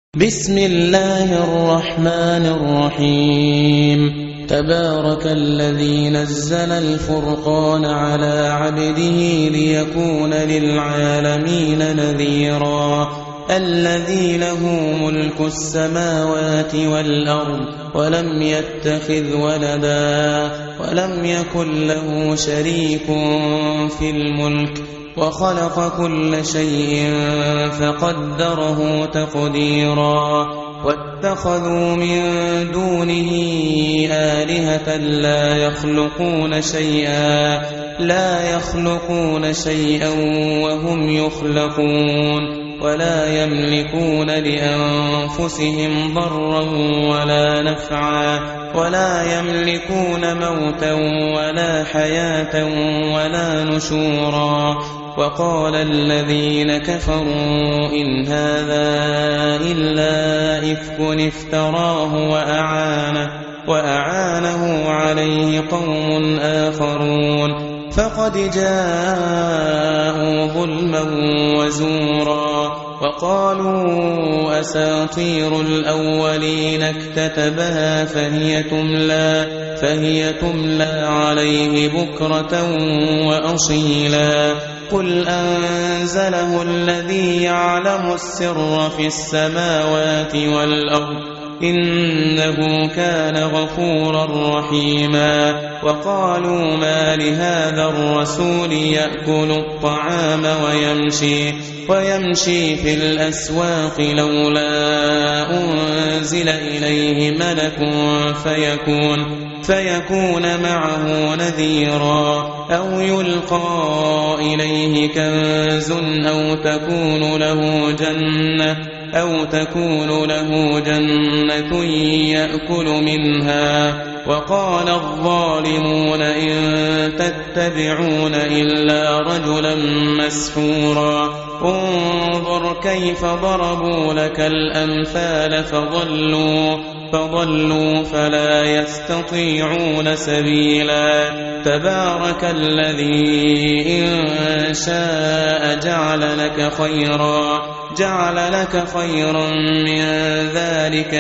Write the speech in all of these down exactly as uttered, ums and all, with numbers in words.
بسم الله الرحمن الرحيم تبارك الذي نزل الفرقان على عبده ليكون للعالمين نذيرا الذي له ملك السماوات والأرض ولم يتخذ ولدا ولم يكن له شريك في الملك وخلق كل شيء فقدره تقديرا واتخذوا من دونه آلهة لا يخلقون شيئا لا يخلقون شيئا وهم يخلقون ولا يملكون لأنفسهم ضرا ولا نفعا ولا يملكون موتا ولا حياة ولا نشورا وقال الذين كفروا إن هذا إلا إفك افتراه وأعانه, وأعانه عليه قوم آخرون فقد جاءوا ظلما وزورا وقالوا أساطير الأولين اكتتبها فهي تملى, فهي تملى عليه بكرة وأصيلا قل أنزله الذي يعلم السر في السماوات والأرض إنه كان غفورا رحيما وقالوا ما لهذا الرسول يأكل الطعام ويمشي, ويمشي في الأسواق لولا أنزل إليه ملك فيكون, فيكون معه نذيرا أو يلقى إليه كنز أو تكون له جنة أو تكون له جنة يأكل منها وقال الظالمون إن تتبعون إلا رجلا مسحورا انظر كيف ضربوا لك الأمثال فضلوا, فضلوا فلا يستطيعون سبيلا تبارك الذي إن شاء جعل لك خيرا جعل لك خيرا من ذلك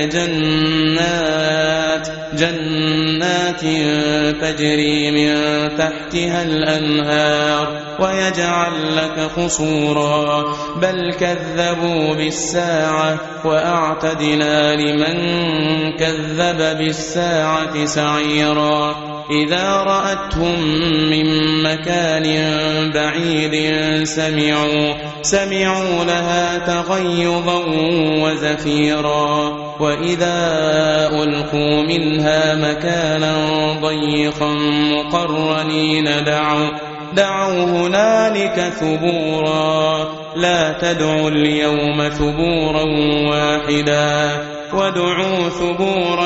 جنات جنات تجري من تحتها الأنهار ويجعل لك قصورا بل كذبوا بالساعة وأعتدنا لمن كذب بالساعة سعيرا إذا رأتهم من مكان بعيد سمعوا, سمعوا لها تغيظا وزفيرا وإذا ألقوا منها مكانا ضيقا مقرنين دعوا, دعوا هنالك ثبورا لا تدعوا اليوم ثبورا واحدا وادعوا ثبورا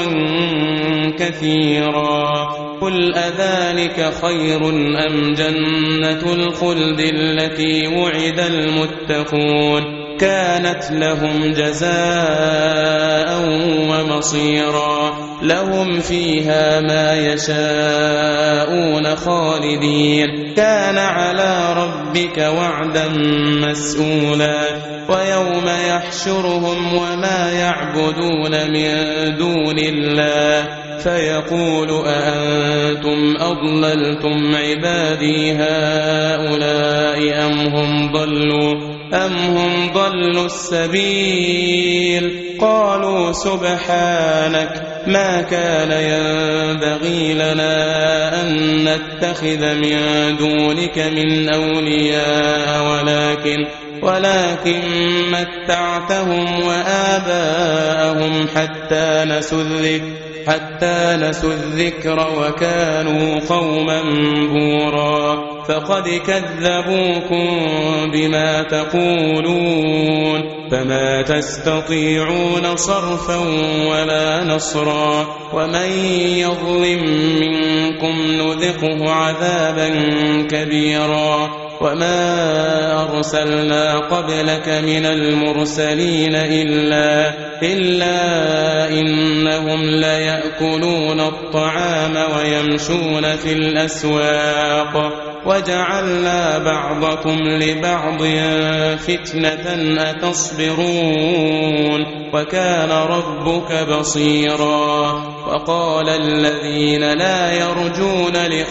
كثيرا قل أذلك خير أم جنة الخلد التي وعد المتقون كانت لهم جزاء ومصيرا لهم فيها ما يشاءون خالدين كان على ربك وعدا مسؤولا ويوم يحشرهم وما يعبدون من دون الله فيقول أأنتم أضللتم عبادي هؤلاء أم هم ضلوا, أم هم ضلوا السبيل قالوا سبحانك ما كان ينبغي لنا أن نتخذ من دونك من أولياء ولكن ولكن متعتهم وآباءهم حتى نسوا الذكر حتى نسوا الذكر وكانوا قوما بورا فقد كذبوكم بما تقولون فما تستطيعون صرفا ولا نصرا ومن يظلم منكم نذقه عذابا كبيرا وما أرسلنا قبلك من المرسلين إلا, إلا إنهم ليأكلون الطعام ويمشون في الأسواق وجعلنا بعضكم لبعض فتنة أتصبرون وكان ربك بصيرا. وقال الذين لا يرجون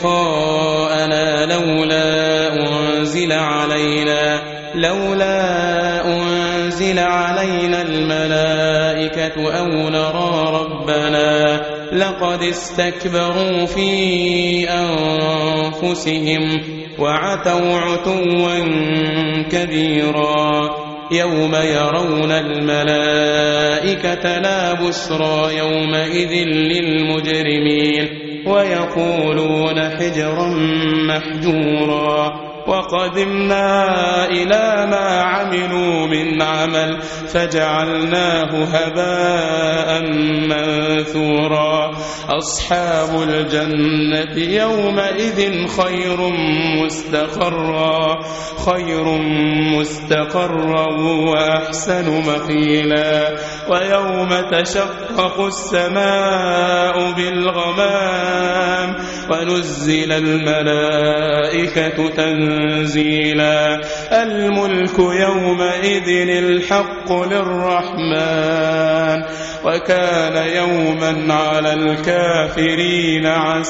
لقاءنا لولا أنزل علينا لولا أنزل علينا الملائكة أو نرى ربنا لقد استكبروا في أنفسهم وعتوا عتوا كبيرا. يوم يرون الملائكة لا بشرى يومئذ للمجرمين ويقولون حجرا محجورا. وقدمنا إلى ما عملوا من عمل فجعلناه هباء منثورا. أصحاب الجنة يومئذ خير مستقرا خير مستقرا وأحسن مقيلا. ويوم تشقق السماء بالغمام ونزل الملائكة تنزيلا. الملك يومئذ الحق للرحمن وكان يوما على الكافرين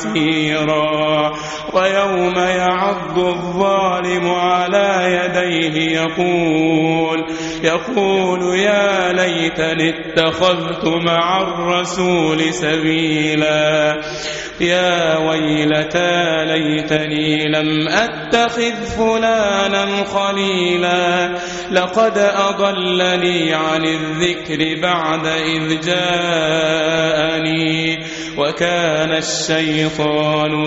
عسيرا. ويوم يعض الظالم على يديه يقول يقول يا ليتني اتخذت مع الرسول سبيلا. يا ويلتى ليتني لم أتخذ فلانا خليلا لقد أضلني عن الذكر بعد إذ جاءني وكان الشيطان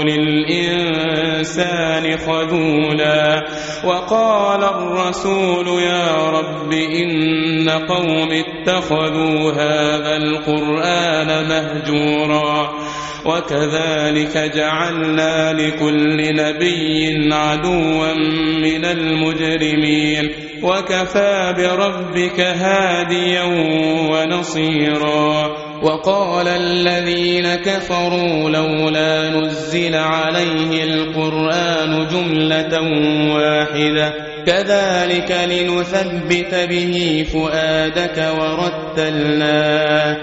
للإنسان خذولا. وقال الرسول يا رب إن قوم اتخذوا هذا القرآن مهجورا. وكذلك جعلنا لكل نبي عدوا من المجرمين وكفى بربك هاديا ونصيرا. وقال الذين كفروا لولا نزل عليه القرآن جملة واحدة كذلك لنثبت به فؤادك ورتلناه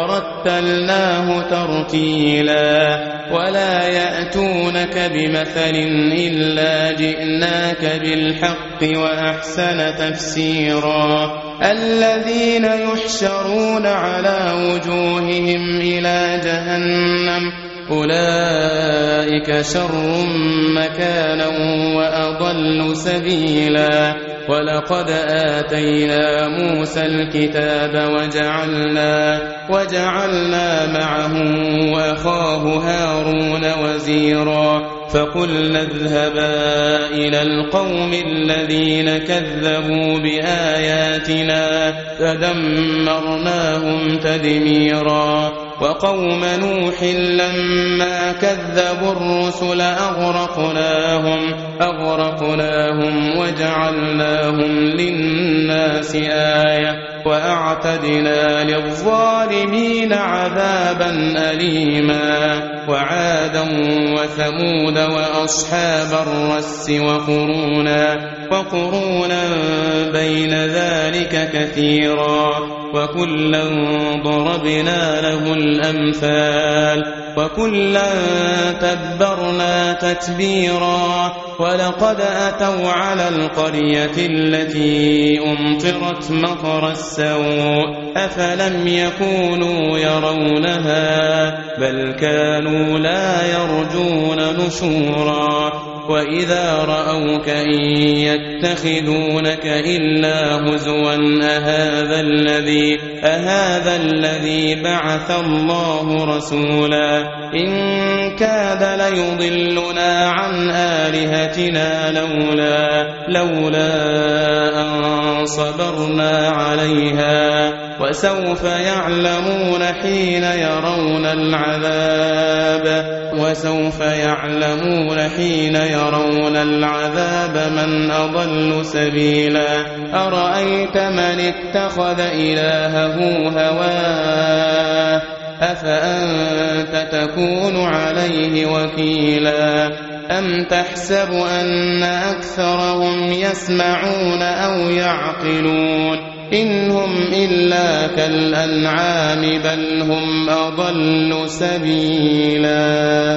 ورتلناه ترتيلا. ولا يأتونك بمثل إلا جئناك بالحق وأحسن تفسيرا. الذين يحشرون على وجوههم إلى جهنم أولئك شر مكانا وأضل سبيلا. ولقد آتينا موسى الكتاب وجعلنا وجعلنا معه وأخاه هارون وزيرا. فقلنا اذهبا إلى القوم الذين كذبوا بآياتنا فدمرناهم تدميرا. وقوم نوح لما كذبوا الرسل أغرقناهم أغرقناهم وجعلناهم للناس آية وأعتدنا للظالمين عذابا أليما. وعادا وثمود وأصحاب الرس وقرونا وقرونا بين ذلك كثيرا. وكلا ضربنا له الأمثال وكلا تبرنا تتبيرا. ولقد أتوا على القرية التي أمطرت مطر السوء أفلم يكونوا يرونها بل كانوا لا يرجون نشورا. وإذا رأوك إن يتخذونك إلا هزوا أهذا الذي أهذا الذي بعث الله رسولا. إن كاد ليضلنا عن آلهتنا لولا لولا أن صبرنا عليها وسوف يعلمون حين يرون العذاب وسوف يعلمون حين يرون العذاب من أضل سبيلا. أرأيت من اتخذ إلهه هواه أفأنت تكون عليه وكيلا. أم تحسب أن أكثرهم يسمعون أو يعقلون إنهم إلا كالأنعام بل هم أضل سبيلا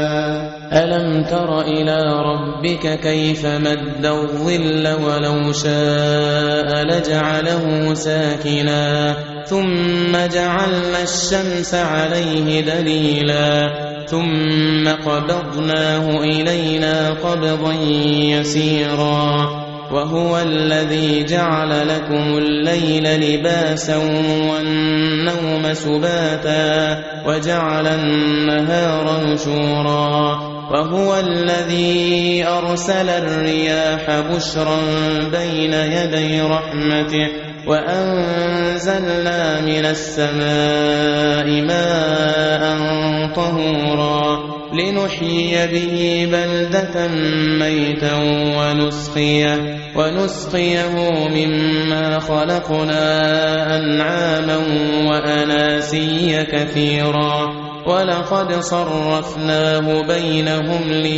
ألم تر إلى ربك كيف مد الظل ولو شاء لجعله ساكنا ثم جعلنا الشمس عليه دليلا ثم قبضناه إلينا قبضا يسيرا وهو الذي جعل لكم الليل لباسا والنوم سباتا وجعل النهار نشورا وهو الذي أرسل الرياح بشرا بين يدي رحمته وأنزلنا من السماء ماء طهورا لنحيي به بلدة ميتا ونسقيه, ونسقيه مما خلقنا أنعاما وأناسيا كثيرا ولقد صرفناه بينهم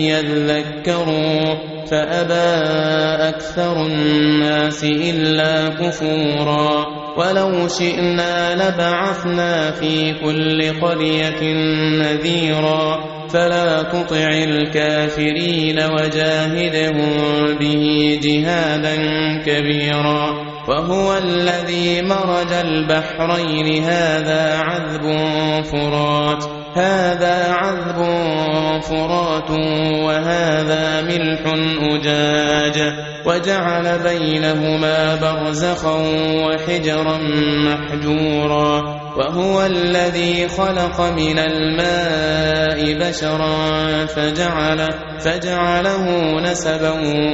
ليذكروا فأبى أكثر الناس إلا كفورا ولو شئنا لبعثنا في كل قرية نذيرا فلا تطع الكافرين وجاهدهم به جهادا كبيرا وهو الذي مرج البحرين هذا عذب فرات هذا عذب فرات وهذا ملح أجاج وجعل بينهما برزخا وحجرا محجورا وهو الذي خلق من الماء بشرا فجعل فجعله نسبا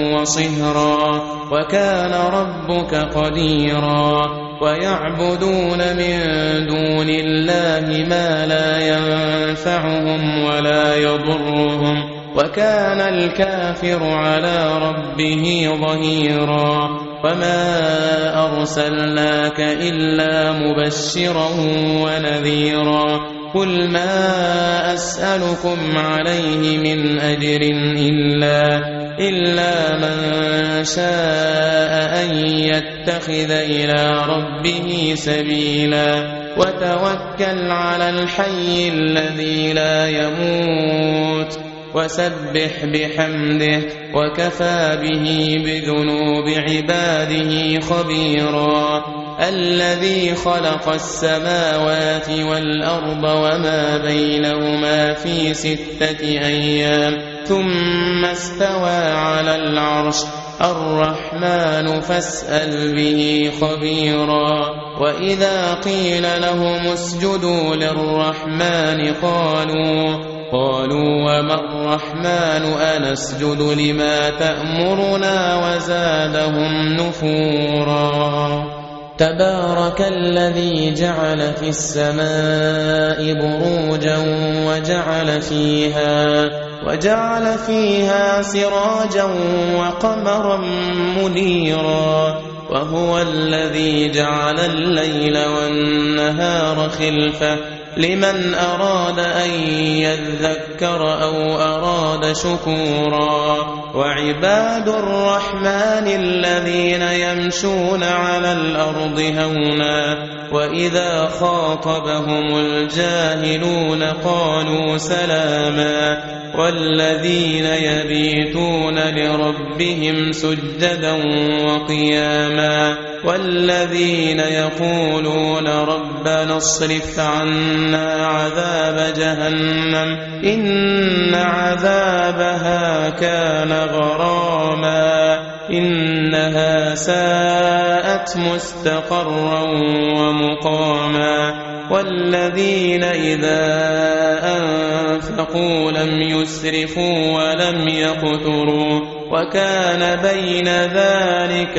وصهرا وكان ربك قديرا ويعبدون من دون الله ما لا ينفعهم ولا يضرهم وكان الكافر على ربه ظهيرا وما أرسلناك إلا مبشرا ونذيرا قل ما أسألكم عليه من أجر إلا, إلا من شاء أن يتخذ إلى ربه سبيلا وتوكل على الحي الذي لا يموت وسبح بحمده وكفى به بذنوب عباده خبيرا الذي خلق السماوات والأرض وما بينهما في ستة أيام ثم استوى على العرش الرحمن فاسأل به خبيرا وإذا قيل لهم اسجدوا للرحمن قالوا قالوا وما الرحمن أنسجد لما تأمرنا وزادهم نفورا تبارك الذي جعل في السماء بروجا وجعل فيها وجعل فيها سراجا وقمرا منيرا وهو الذي جعل الليل والنهار خلفة لمن أراد أن يذكر أو أراد شكورا وعباد الرحمن الذين يمشون على الأرض هونا وإذا خاطبهم الجاهلون قالوا سلاما والذين يبيتون لربهم سجدا وقياما والذين يقولون ربنا اصرف عنا عذاب جهنم إن عذابها كان غراما إنها ساءت مستقرا ومقاما والذين إذا أنفقوا لم يسرفوا ولم يقتروا وكان بين ذلك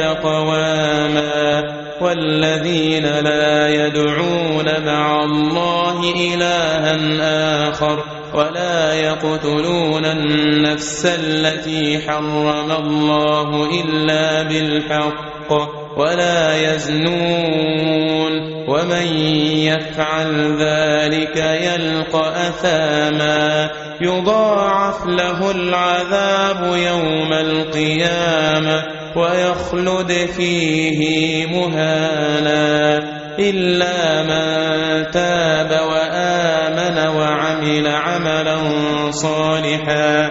قواما والذين لا يدعون مع الله إلها آخر ولا يقتلون النفس التي حرم الله إلا بالحق ولا يزنون ومن يفعل ذلك يلقى أثاما يضاعف له العذاب يوم القيامة ويخلد فيه مهانا إلا من تاب وآمن وعمل عملا صالحا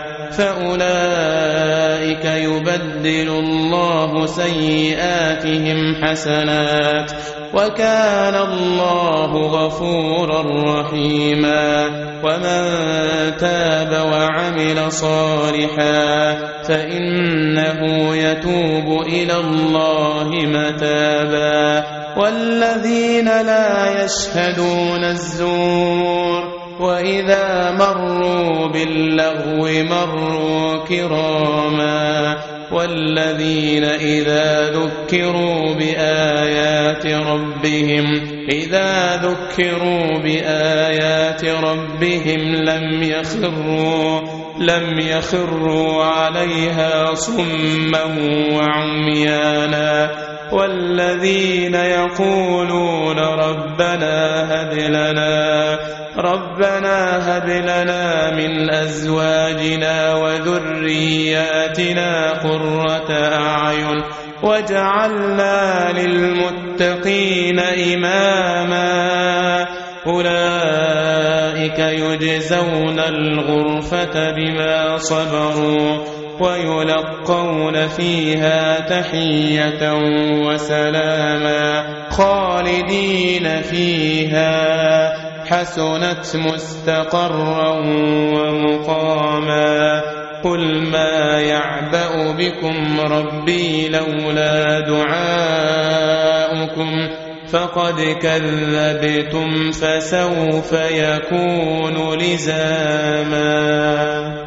فأولئك يبدل الله سيئاتهم حسنات وكان الله غفورا رحيما ومن تاب وعمل صالحا فإنه يتوب إلى الله متابا والذين لا يشهدون الزور وإذا مروا باللغو مروا كراما والذين إذا ذكروا بآيات ربهم إذا ذكروا بآيات ربهم لم يخروا لم يخروا عليها صما وعميانا والذين يقولون ربنا هب لنا ربنا هب لنا من أزواجنا وذرياتنا قرة أعين واجعلنا للمتقين إماما أولئك يجزون الغرفة بما صبروا ويلقون فيها تحية وسلاما خالدين فيها حسنت مستقرا ومقاما قل ما يعبأ بكم ربي لولا دعاؤكم فقد كذبتم فسوف يكون لزاما.